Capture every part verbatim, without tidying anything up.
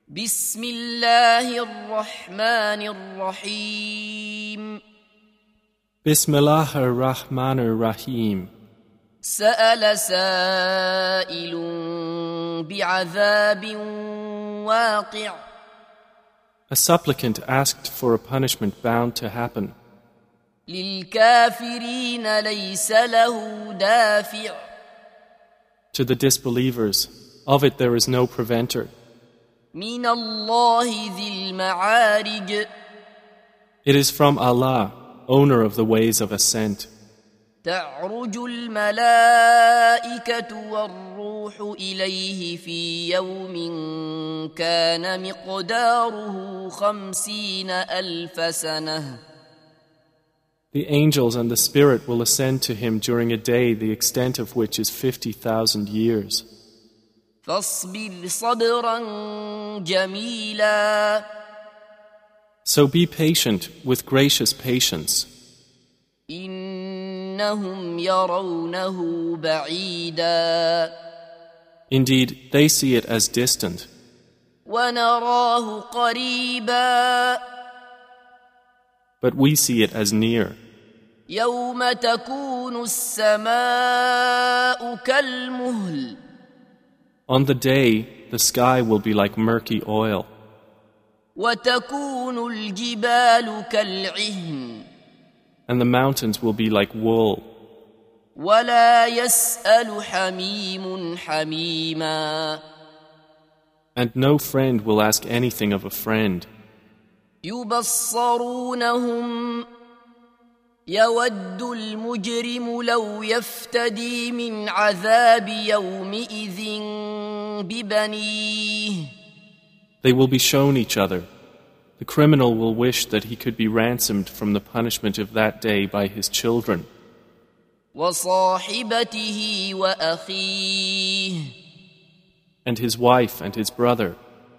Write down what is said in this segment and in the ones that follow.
بسم الله الرحمن الرحيم Bismillah ar-Rahman ar-Rahim. سأل سائل بعذاب واقع A supplicant asked for a punishment bound to happen. للكافرين ليس له دافع To the disbelievers, of it there is no preventer. من الله ذي المعارج It is from Allah, owner of the ways of ascent. تعرج الملائكة والروح إليه في يوم كان مقداره خمسين ألف سنة The angels and the Spirit will ascend to him during a day the extent of which is fifty thousand years. فاصبر صبرا جميلا So be patient with gracious patience. إنهم يرونه بعيدا Indeed, they see it as distant, ونراه قريبا but we see it as near. يوم تكون السماء كالمهل On the day, the sky will be like murky oil, وتكون الجبال كالعهن and the mountains will be like wool, ولا يسأل حميم حميما and no friend will ask anything of a friend. يبصرونهم يود المجرم لو يفتدي من عذاب يومئذ ببنيه They will be shown each other. The criminal will wish that he could be ransomed from the punishment of that day by his children, وصاحبته وأخيه and his wife and his brother,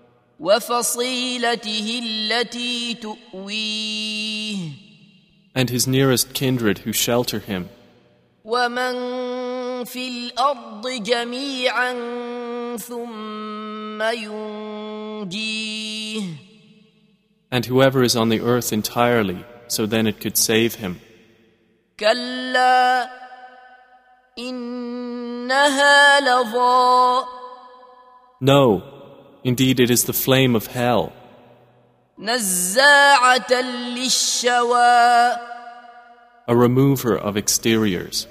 وفصيلته التي تؤويه and his nearest kindred who shelter him, ومن في الأرض جميعا ثم ينجيه and whoever is on the earth entirely, so then it could save him. كلا إنها لظى No, indeed it is the flame of hell, نزاعة للشوى a remover of exteriors.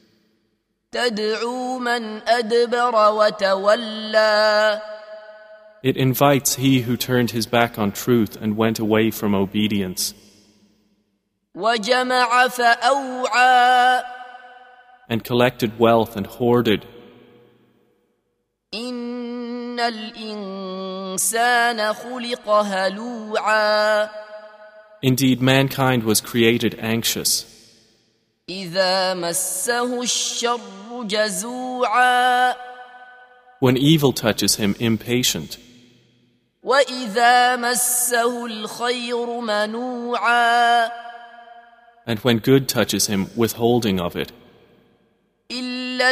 تدعو من أدبر وتولى It invites he who turned his back on truth and went away from obedience, وجمع فأوعى and collected wealth and hoarded. إن الإنسان خلق هلوعا Indeed, mankind was created anxious. إذا مسه الشر جزوعا When evil touches him, impatient. وإذا مسه الخير منوعا And when good touches him, withholding of it. إلا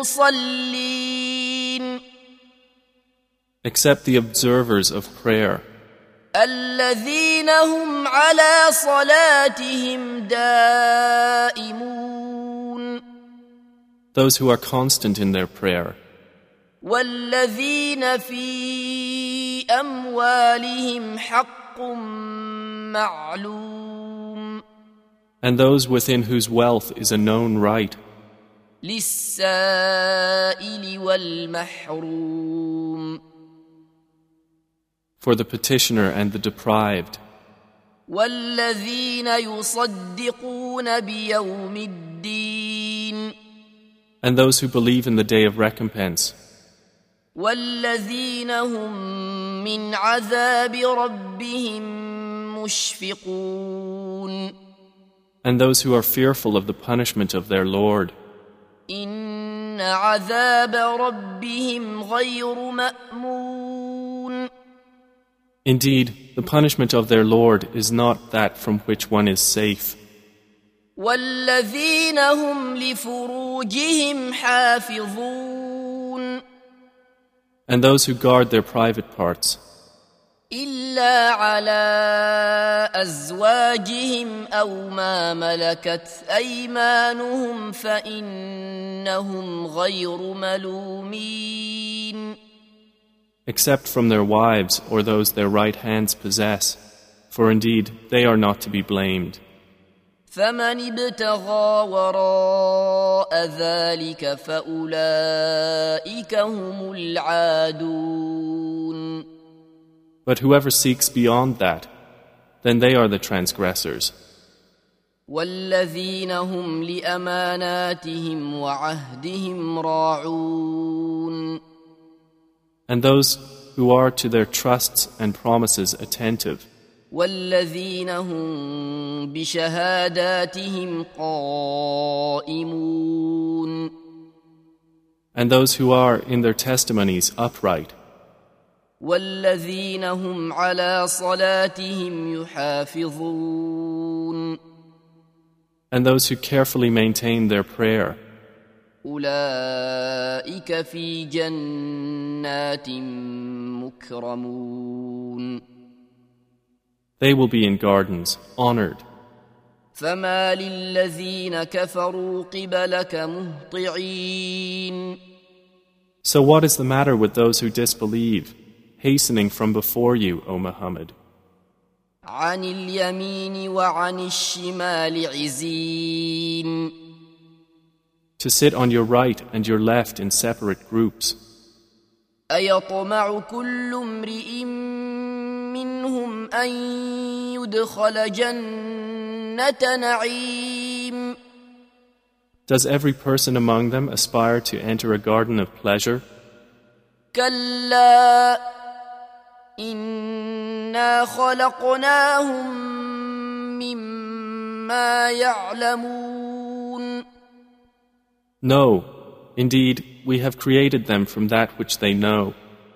المصلين Except the observers of prayer, الذين هم على صلاتهم دائمون those who are constant in their prayer, والذين في أموالهم حق معلوم and those within whose wealth is a known right, للسائل والمحروم for the petitioner and the deprived, والذين يصدقون بيوم الدين and those who believe in the day of recompense, والذين هم من عذاب ربهم مشفقون and those who are fearful of the punishment of their Lord. إن عذاب ربهم غير مأمون Indeed, the punishment of their Lord is not that from which one is safe. والذين هم لفروجهم حافظون And those who guard their private parts, إلا على أزواجهم أو ما ملكت أيمانهم فإنهم غير ملومين. Except from their wives or those their right hands possess, for indeed they are not to be blamed. فمن ابتغى وراء ذلك فأولئك هم العادون. But whoever seeks beyond that, then they are the transgressors. والذين هم لأماناتهم وعهدهم راعون. And those who are to their trusts and promises attentive. والذين هم بشهاداتهم قائمون. And those who are in their testimonies upright. والذين هم على صلاتهم يحافظون. And those who carefully maintain their prayer. أولئك في جنات مكرمون. They will be in gardens, honored. فما للذين كفروا قبلك مهطعين. So what is the matter with those who disbelieve, hastening from before you, O Muhammad? عن اليمين وعن الشمال عزين. To sit on your right and your left in separate groups. أيطمع كل امرئ منهم أن يدخل جنة نعيم. Does every person among them aspire to enter a garden of pleasure? كلا إنا خلقناهم مما يعلمون. No, indeed, we have created them from that which they know.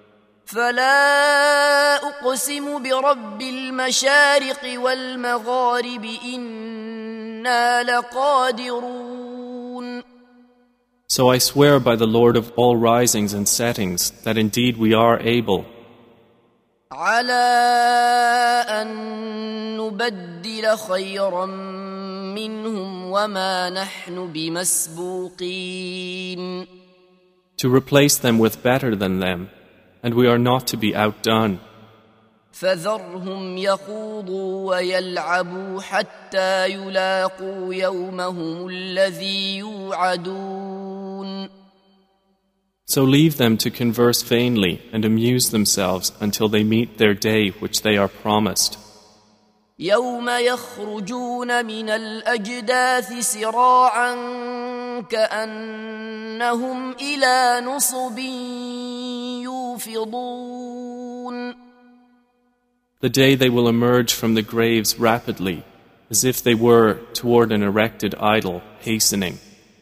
فلا أقسم برب المشارق والمغارب إنا لقادرون. So I swear by the Lord of all risings and settings that indeed we are able على أن نبدل خيرا منهم وما نحن بمسبوقين. to replace them with better than them, and we are not to be outdone. فذرهم يخوضوا ويلعبوا حتى يلاقوا يومهم الذي يوعدون. So leave them to converse vainly and amuse themselves until they meet their day which they are promised. يوم يخرجون من الأجداث سراعا كأنهم إلى نصب يوفضون. The day they will emerge from the graves rapidly, as if they were toward an erected idol hastening.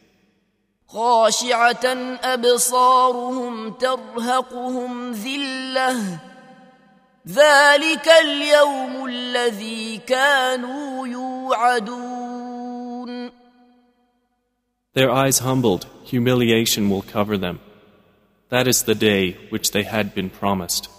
خاشعة أبصارهم ترهقهم ذلة ذلك اليوم الذي كانوا يوعدون. Their eyes humbled, humiliation will cover them. That is the day which they had been promised.